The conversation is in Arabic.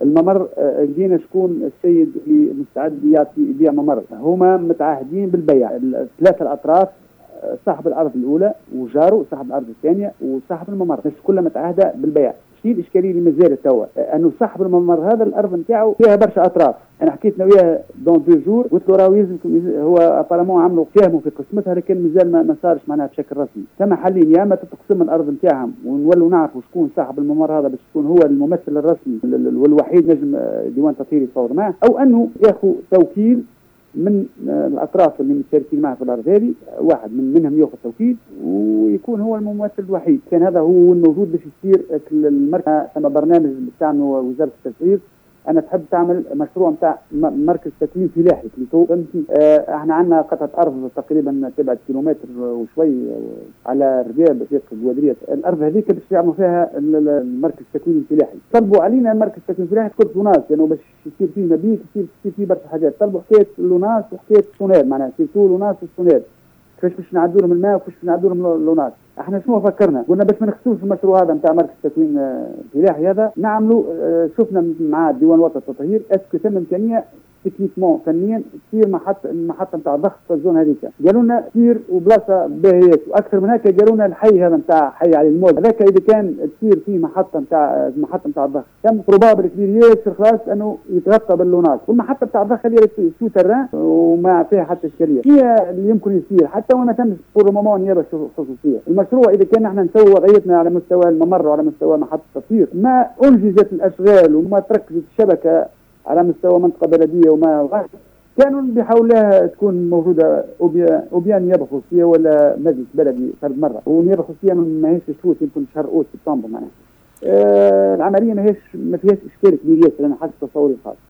الممر لقينا شكون السيد اللي مستعد يعطي يبيع ممر. هما متعاهدين بالبيع الثلاثة الأطراف، صاحب الأرض الأولى وجاره صاحب الأرض الثانية وصاحب الممر، الناس كلها متعاهدة بالبيع. شيء الإشكالية اللي مازالت توا أنه صاحب الممر هذا الأرض نتاعو فيها برشا أطراف. أنا حكيت له وياه دون 2 جور، قلت له راهو يلزمكم، هو ابارامون عملوا فهموا في قسمتها لكن مازال ما صارش معناها بشكل رسمي. ثم حلين، يا اما تقسم الأرض نتاعهم ونولوا نعرفوا شكون صاحب الممر هذا باش يكون هو الممثل الرسمي والوحيد نجم ديوان تطهير يصور معه، أو أنه ياخذ توكيل من الأطراف اللي مشاركين معه في الأرض هذه، واحد منهم ياخذ توكيل ويكون هو الممثل الوحيد. كان هذا هو الموجود باش يصير المركز. ثم برنامج بتاعنا وزارة التسعير أنا تحب تعمل مشروع نتاع مركز تكوين فلاحي. احنا عندنا قطعة أرض تقريبا 7 كيلومتر وشوي على الربيع بطريق الجوادرية. الأرض هذيك باش يعملوا فيها المركز التكوين الفلاحي. طلبوا علينا المركز التكوين الفلاحي تكون لوناس، لأنه يعني باش يصير فيه مبيت يصير فيه برشا حاجات. طلبوا حكاية لوناس وحكاية سونير، معناها سيرتو لوناس وسونير، كيفاش باش نعدوا لهم الماء وكيفاش باش نعدوا لهم اللونات. احنا شنو فكرنا؟ قلنا باش ما نخسروش المشروع هذا نتاع مركز التكوين الفلاحي هذا، نعملوا شفنا مع ديوان وطن التطهير اسكو ثم امكانيه تكنيكمون فنيا تصير محطه نتاع ضخ في الزون هذيك. قالوا لنا تصير وبلاصه باهيات، واكثر من هكا قالوا لنا الحي هذا نتاع حي علي الموت هذاك اذا كان تصير فيه محطه نتاع الضخ كم بروبابل كبير ياسر خلاص انه يتغطى باللونات. والمحطه نتاع الضخ هذه سو تران وما فيها حتى اشكاليه. هي اللي يمكن يصير حتى وانا تم بور مومون نيابه خصوصيه. المشروع اذا كان احنا نسوي وضعيتنا على مستوى الممر وعلى مستوى محطه التطهير، ما انجزت الاشغال وما تركزت الشبكه على مستوى منطقة بلدية وما كانوا بيحاولها تكون موجودة أوبيان نيابة خصوصية ولا مجلس بلدي فرد مرة، ونيابة خصوصية ما هيش تفوت يمكن شهر أوت سبتمبر معناها. العملية ما فيهاش إشكال كبير ياسر، أنا حسب تصوري الخاص.